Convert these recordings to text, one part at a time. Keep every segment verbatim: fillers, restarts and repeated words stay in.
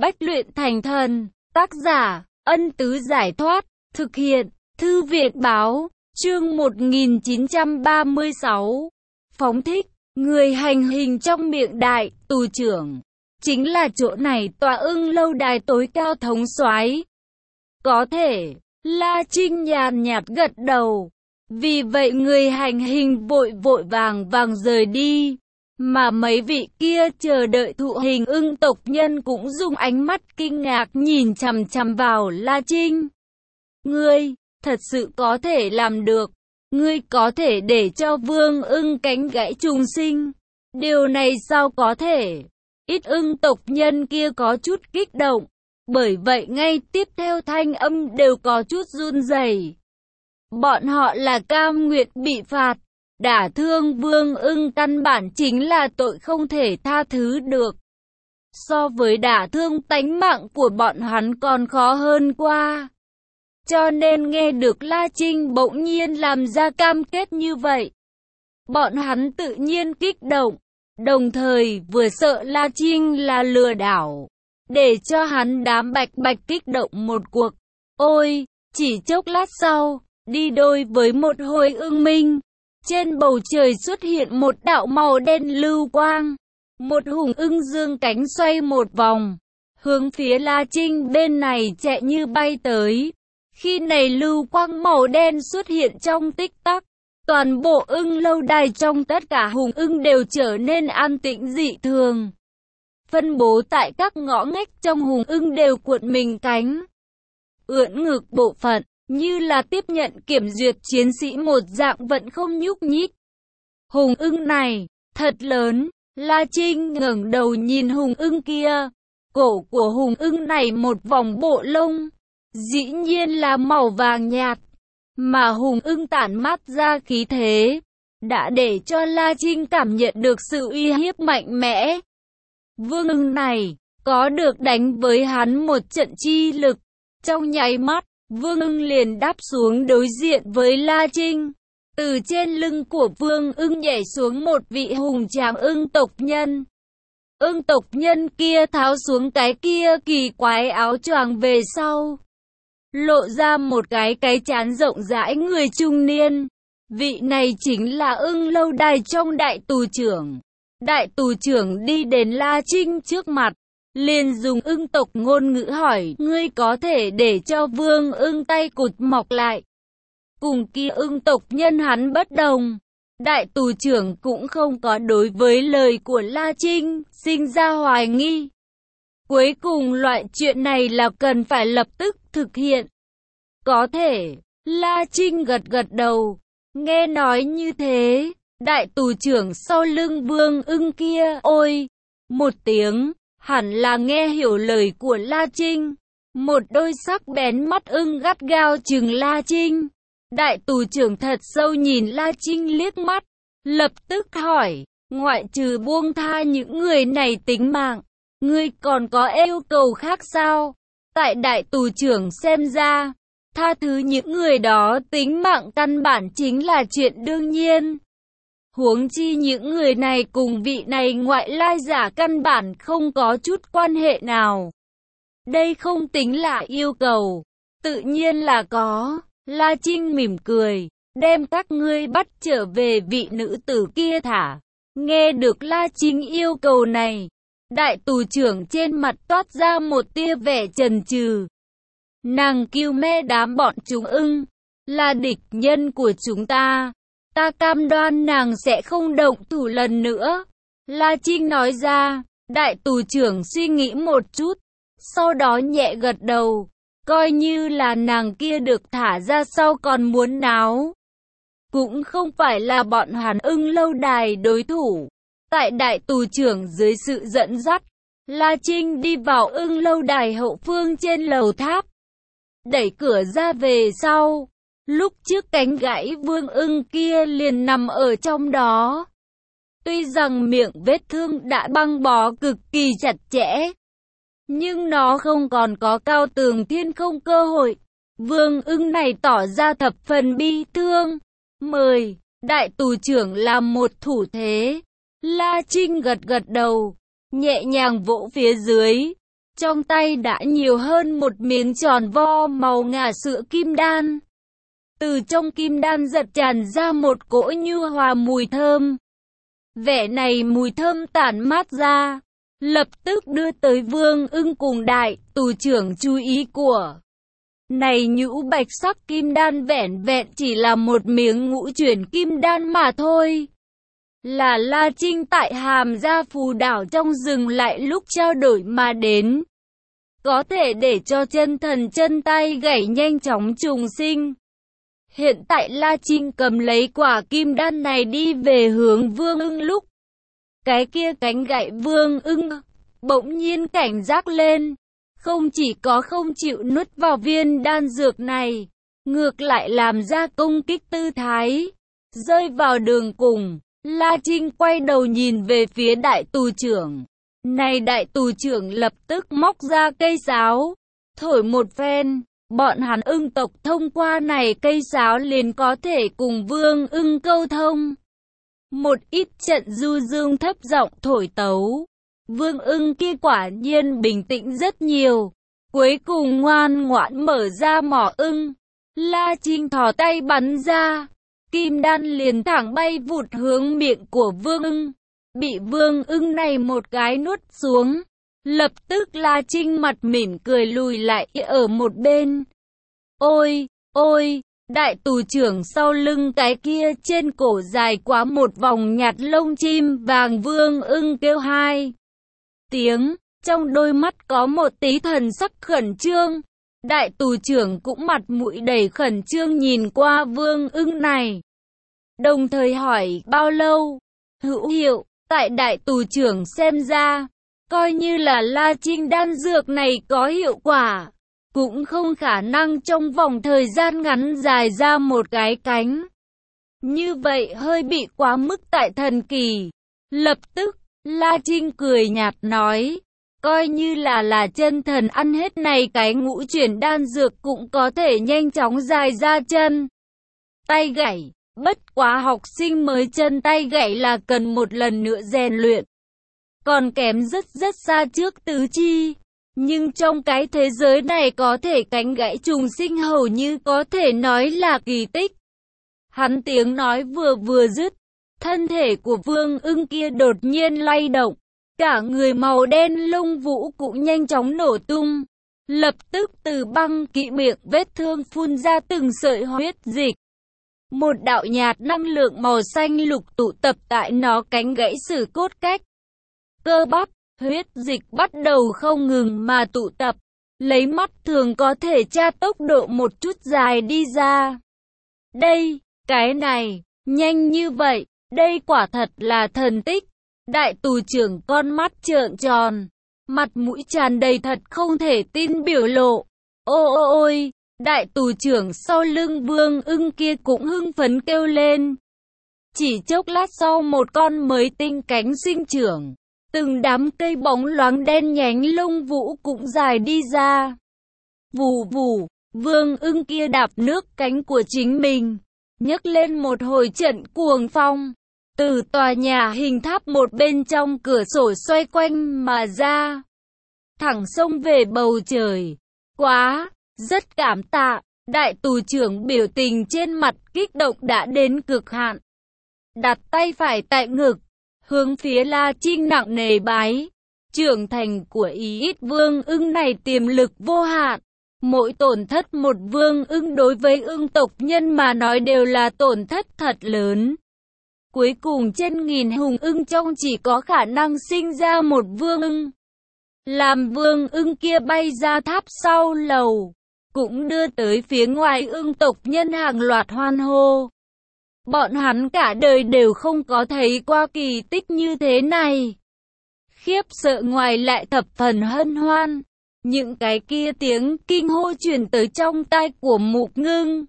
Bách luyện thành thần. Tác giả, Ân Tứ Giải Thoát. Thực hiện, Thư viện Báo. Chương một nghìn chín trăm ba mươi sáu. Phóng thích. Người hành hình trong miệng đại tù trưởng. Chính là chỗ này tòa Ưng lâu đài tối cao thống soái. Có thể, La Trinh nhàn nhạt gật đầu. Vì vậy người hành hình vội vội vàng vàng rời đi. Mà mấy vị kia chờ đợi thụ hình ưng tộc nhân cũng dùng ánh mắt kinh ngạc nhìn chằm chằm vào La Trinh. Ngươi, thật sự có thể làm được. Ngươi có thể để cho vương ưng cánh gãy trùng sinh. Điều này sao có thể? Ít ưng tộc nhân kia có chút kích động. Bởi vậy ngay tiếp theo thanh âm đều có chút run rẩy. Bọn họ là cam nguyện bị phạt. Đả thương vương ưng căn bản chính là tội không thể tha thứ được. So với đả thương tánh mạng của bọn hắn còn khó hơn qua. Cho nên nghe được La Trinh bỗng nhiên làm ra cam kết như vậy, bọn hắn tự nhiên kích động, đồng thời vừa sợ La Trinh là lừa đảo, để cho hắn đám bạch bạch kích động một cuộc. Ôi, chỉ chốc lát sau, đi đôi với một hồi ưng minh, trên bầu trời xuất hiện một đạo màu đen lưu quang, một hùng ưng dương cánh xoay một vòng, hướng phía La Trinh bên này chạy như bay tới. Khi này lưu quang màu đen xuất hiện trong tích tắc, toàn bộ ưng lâu đài trong tất cả hùng ưng đều trở nên an tĩnh dị thường. Phân bố tại các ngõ ngách trong hùng ưng đều cuộn mình cánh, ưỡn ngực bộ phận, như là tiếp nhận kiểm duyệt chiến sĩ một dạng vẫn không nhúc nhích. Hùng ưng này, thật lớn, La Trinh ngẩng đầu nhìn hùng ưng kia, cổ của hùng ưng này một vòng bộ lông, dĩ nhiên là màu vàng nhạt, mà hùng ưng tản mát ra khí thế, đã để cho La Trinh cảm nhận được sự uy hiếp mạnh mẽ. Vương ưng này, có được đánh với hắn một trận chi lực, trong nháy mắt, Vương ưng liền đáp xuống đối diện với La Trinh. Từ trên lưng của Vương ưng nhảy xuống một vị hùng tráng ưng tộc nhân. Ưng tộc nhân kia tháo xuống cái kia kỳ quái áo choàng về sau, lộ ra một cái cái trán rộng rãi người trung niên. Vị này chính là ưng lâu đài trong đại tù trưởng. Đại tù trưởng đi đến La Trinh trước mặt, liền dùng ưng tộc ngôn ngữ hỏi, ngươi có thể để cho vương ưng tay cụt mọc lại. Cùng kia ưng tộc nhân hắn bất đồng. Đại tù trưởng cũng không có đối với lời của La Trinh sinh ra hoài nghi. Cuối cùng loại chuyện này là cần phải lập tức thực hiện. Có thể, La Trinh gật gật đầu. Nghe nói như thế, đại tù trưởng sau lưng vương ưng kia, ôi, một tiếng, hẳn là nghe hiểu lời của La Trinh. Một đôi sắc bén mắt ưng gắt gao chừng La Trinh. Đại tù trưởng thật sâu nhìn La Trinh liếc mắt, lập tức hỏi, ngoại trừ buông tha những người này tính mạng, ngươi còn có yêu cầu khác sao? Tại đại tù trưởng xem ra, tha thứ những người đó tính mạng căn bản chính là chuyện đương nhiên. Huống chi những người này cùng vị này ngoại lai giả căn bản không có chút quan hệ nào. Đây không tính là yêu cầu, tự nhiên là có. La Trinh mỉm cười, đem các ngươi bắt trở về vị nữ tử kia thả. Nghe được La Trinh yêu cầu này, đại tù trưởng trên mặt toát ra một tia vẻ chần chừ. Nàng kiêu mê đám bọn chúng ưng, là địch nhân của chúng ta. Ta cam đoan nàng sẽ không động thủ lần nữa. La Trinh nói ra. Đại tù trưởng suy nghĩ một chút, sau đó nhẹ gật đầu. Coi như là nàng kia được thả ra sau còn muốn náo, cũng không phải là bọn hắn ưng lâu đài đối thủ. Tại đại tù trưởng dưới sự dẫn dắt, La Trinh đi vào ưng lâu đài hậu phương trên lầu tháp, đẩy cửa ra về sau. Lúc trước cánh gãy vương ưng kia liền nằm ở trong đó. Tuy rằng miệng vết thương đã băng bó cực kỳ chặt chẽ, nhưng nó không còn có cao tường thiên không cơ hội. Vương ưng này tỏ ra thập phần bi thương. Mời, đại tù trưởng làm một thủ thế. La Trinh gật gật đầu, nhẹ nhàng vỗ phía dưới. trong tay đã nhiều hơn một miếng tròn vo màu ngà sữa kim đan. Từ trong kim đan giật tràn ra một cỗ nhu hòa mùi thơm. Vẻ này mùi thơm tản mát ra, lập tức đưa tới Vương Ưng cùng đại tù trưởng chú ý của. Này nhũ bạch sắc kim đan vẻn vẹn chỉ là một miếng ngũ chuyển kim đan mà thôi. Là La Trinh tại Hàm Gia Phù Đảo trong rừng lại lúc trao đổi mà đến. Có thể để cho chân thần chân tay gãy nhanh chóng trùng sinh. Hiện tại La Trinh cầm lấy quả kim đan này đi về hướng Vương Ưng lúc. Cái kia cánh gãy Vương Ưng bỗng nhiên cảnh giác lên. Không chỉ có không chịu nuốt vào viên đan dược này, ngược lại làm ra công kích tư thái. Rơi vào đường cùng, La Trinh quay đầu nhìn về phía đại tù trưởng. Này đại tù trưởng lập tức móc ra cây sáo, thổi một phen. Bọn hắn Ưng tộc thông qua này cây sáo liền có thể cùng Vương Ưng câu thông. Một ít trận du dương thấp giọng thổi tấu. Vương Ưng kia quả nhiên bình tĩnh rất nhiều. Cuối cùng ngoan ngoãn mở ra mỏ ưng. La Trinh thò tay bắn ra. Kim đan liền thẳng bay vụt hướng miệng của Vương Ưng. Bị Vương Ưng này một cái nuốt xuống. Lập tức La Trinh mặt mỉm cười lùi lại ở một bên. Ôi, ôi, đại tù trưởng sau lưng cái kia trên cổ dài quá một vòng nhạt lông chim vàng. Vương Ưng kêu hai tiếng, trong đôi mắt có một tí thần sắc khẩn trương. Đại tù trưởng cũng mặt mũi đầy khẩn trương nhìn qua Vương Ưng này. Đồng thời hỏi bao lâu? Hữu hiệu, tại đại tù trưởng xem ra, coi như là La Trinh đan dược này có hiệu quả, cũng không khả năng trong vòng thời gian ngắn dài ra một cái cánh. Như vậy hơi bị quá mức tại thần kỳ. Lập tức, La Trinh cười nhạt nói, coi như là là chân thần ăn hết này cái ngũ chuyển đan dược cũng có thể nhanh chóng dài ra chân tay gãy. Bất quá học sinh mới chân tay gãy là cần một lần nữa rèn luyện, còn kém rất rất xa trước tứ chi. Nhưng trong cái thế giới này có thể cánh gãy trùng sinh hầu như có thể nói là kỳ tích. Hắn tiếng nói vừa vừa dứt, thân thể của Vương Ưng kia đột nhiên lay động, cả người màu đen lông vũ cũng nhanh chóng nổ tung. Lập tức từ băng kỵ miệng vết thương phun ra từng sợi huyết dịch. Một đạo nhạt năng lượng màu xanh lục tụ tập tại nó cánh gãy sử cốt cách. Cơ bắp, huyết dịch bắt đầu không ngừng mà tụ tập, lấy mắt thường có thể tra tốc độ một chút dài đi ra. Đây, cái này, nhanh như vậy, đây quả thật là thần tích. Đại tù trưởng con mắt trợn tròn, mặt mũi tràn đầy thật không thể tin biểu lộ. Ô ô ôi, đại tù trưởng sau lưng Vương Ưng kia cũng hưng phấn kêu lên. Chỉ chốc lát sau một con mới tinh cánh sinh trưởng, từng đám cây bóng loáng đen nhánh lông vũ cũng dài đi ra. Vù vù, Vương Ưng kia đạp nước cánh của chính mình, nhấc lên một hồi trận cuồng phong. Từ tòa nhà hình tháp một bên trong cửa sổ xoay quanh mà ra, thẳng xông về bầu trời. Quá, rất cảm tạ. Đại tù trưởng biểu tình trên mặt kích động đã đến cực hạn, đặt tay phải tại ngực, hướng phía La Trinh nặng nề bái. Trưởng thành của ý ít Vương Ưng này tiềm lực vô hạn. Mỗi tổn thất một Vương Ưng đối với Ưng tộc nhân mà nói đều là tổn thất thật lớn. Cuối cùng trên nghìn hùng ưng trong chỉ có khả năng sinh ra một Vương Ưng. Làm Vương Ưng kia bay ra tháp sau lầu, cũng đưa tới phía ngoài Ưng tộc nhân hàng loạt hoan hô. Bọn hắn cả đời đều không có thấy qua kỳ tích như thế này. Khiếp sợ ngoài lại thập phần hân hoan. Những cái kia tiếng kinh hô truyền tới trong tai của Mục Ngưng.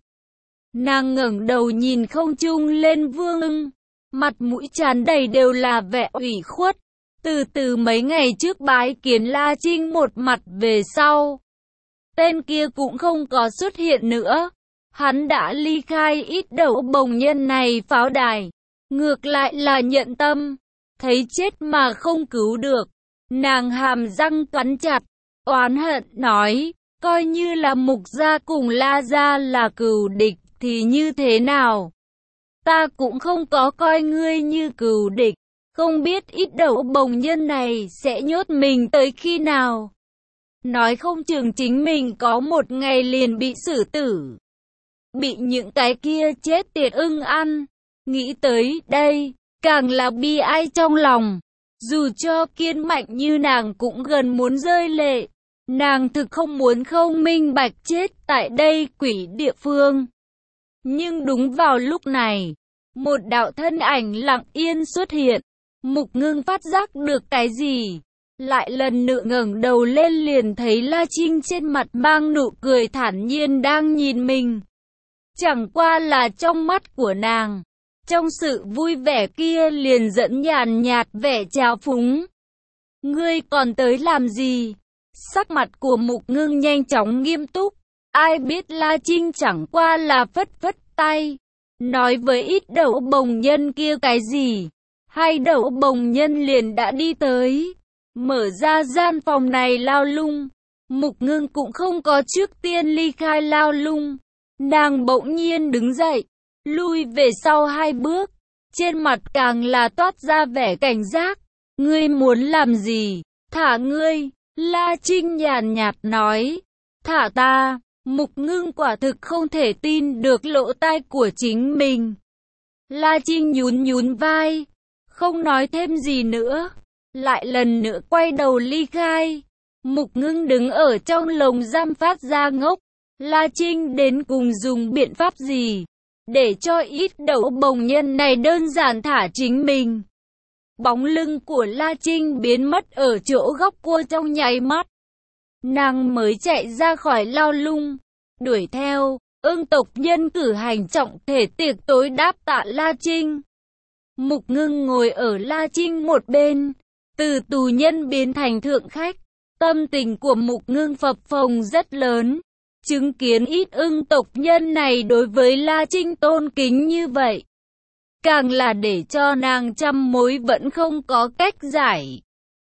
Nàng ngẩng đầu nhìn không trung lên Vương Ưng, mặt mũi tràn đầy đều là vẻ ủy khuất. Từ từ mấy ngày trước bái kiến La Trinh một mặt về sau, tên kia cũng không có xuất hiện nữa. Hắn đã ly khai ít đầu bồng nhân này pháo đài, ngược lại là nhận tâm, thấy chết mà không cứu được. Nàng hàm răng cắn chặt, oán hận nói, coi như là Mục gia cùng La gia là cừu địch thì như thế nào? Ta cũng không có coi ngươi như cừu địch, không biết ít đầu bồng nhân này sẽ nhốt mình tới khi nào. Nói không chừng chính mình có một ngày liền bị xử tử. Bị những cái kia chết tiệt ưng ăn. Nghĩ tới đây, càng là bi ai trong lòng. Dù cho Kiên Mạnh như nàng cũng gần muốn rơi lệ. Nàng thực không muốn Khâu Minh Bạch chết tại đây quỷ địa phương. Nhưng đúng vào lúc này, một đạo thân ảnh lặng yên xuất hiện. Mục Ngưng phát giác được cái gì, lại lần nữa ngẩng đầu lên liền thấy La Trinh trên mặt mang nụ cười thản nhiên đang nhìn mình. Chẳng qua là trong mắt của nàng, trong sự vui vẻ kia liền dẫn nhàn nhạt vẻ trào phúng. Ngươi còn tới làm gì? Sắc mặt của Mục Ngưng nhanh chóng nghiêm túc. Ai biết La Trinh chẳng qua là phất phất tay, nói với ít đầu bồng nhân kia cái gì. Hai đầu bồng nhân liền đã đi tới, mở ra gian phòng này lao lung. Mục Ngưng cũng không có trước tiên ly khai lao lung. Nàng bỗng nhiên đứng dậy, lui về sau hai bước, trên mặt càng là toát ra vẻ cảnh giác. Ngươi muốn làm gì? Thả ngươi, La Trinh nhàn nhạt nói. Thả ta. Mục Ngưng quả thực không thể tin được lỗ tai của chính mình. La Trinh nhún nhún vai, không nói thêm gì nữa, lại lần nữa quay đầu ly khai. Mục Ngưng đứng ở trong lồng giam phát ra ngốc. La Trinh đến cùng dùng biện pháp gì để cho ít đầu bồng nhân này đơn giản thả chính mình? Bóng lưng của La Trinh biến mất ở chỗ góc cua trong nháy mắt. Nàng mới chạy ra khỏi lao lung, đuổi theo. Ưng tộc nhân cử hành trọng thể tiệc tối đáp tạ La Trinh. Mục Ngưng ngồi ở La Trinh một bên, từ tù nhân biến thành thượng khách. Tâm tình của Mục Ngưng phập phồng rất lớn. Chứng kiến ít ưng tộc nhân này đối với La Trinh tôn kính như vậy, càng là để cho nàng trăm mối vẫn không có cách giải.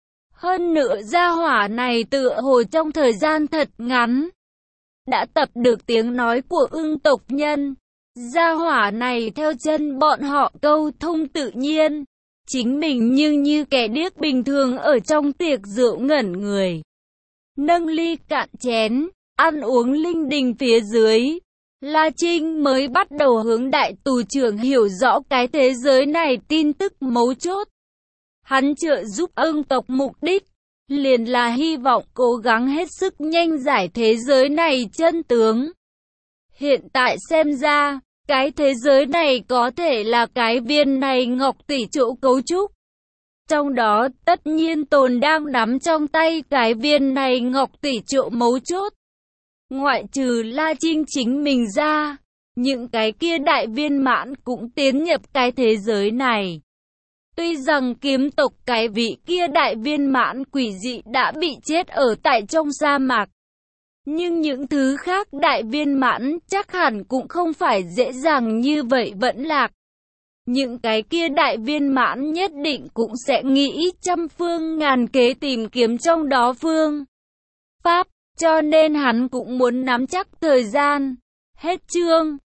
Hơn nữa gia hỏa này tựa hồ trong thời gian thật ngắn đã tập được tiếng nói của ưng tộc nhân. Gia hỏa này theo chân bọn họ câu thông tự nhiên. Chính mình nhưng như kẻ điếc bình thường ở trong tiệc rượu ngẩn người. Nâng ly cạn chén, ăn uống linh đình phía dưới. La Trinh mới bắt đầu hướng đại tù trưởng hiểu rõ cái thế giới này tin tức mấu chốt. Hắn trợ giúp ưng tộc mục đích liền là hy vọng cố gắng hết sức nhanh giải thế giới này chân tướng. Hiện tại xem ra, cái thế giới này có thể là cái viên này ngọc tỷ chỗ cấu trúc. Trong đó tất nhiên tồn đang nắm trong tay cái viên này ngọc tỷ chỗ mấu chốt. Ngoại trừ La Trinh chính mình ra, những cái kia đại viên mãn cũng tiến nhập cái thế giới này. Tuy rằng kiếm tộc cái vị kia đại viên mãn quỷ dị đã bị chết ở tại trong sa mạc, nhưng những thứ khác đại viên mãn chắc hẳn cũng không phải dễ dàng như vậy vẫn lạc. Những cái kia đại viên mãn nhất định cũng sẽ nghĩ trăm phương ngàn kế tìm kiếm trong đó phương pháp, cho nên hắn cũng muốn nắm chắc thời gian. Hết chương.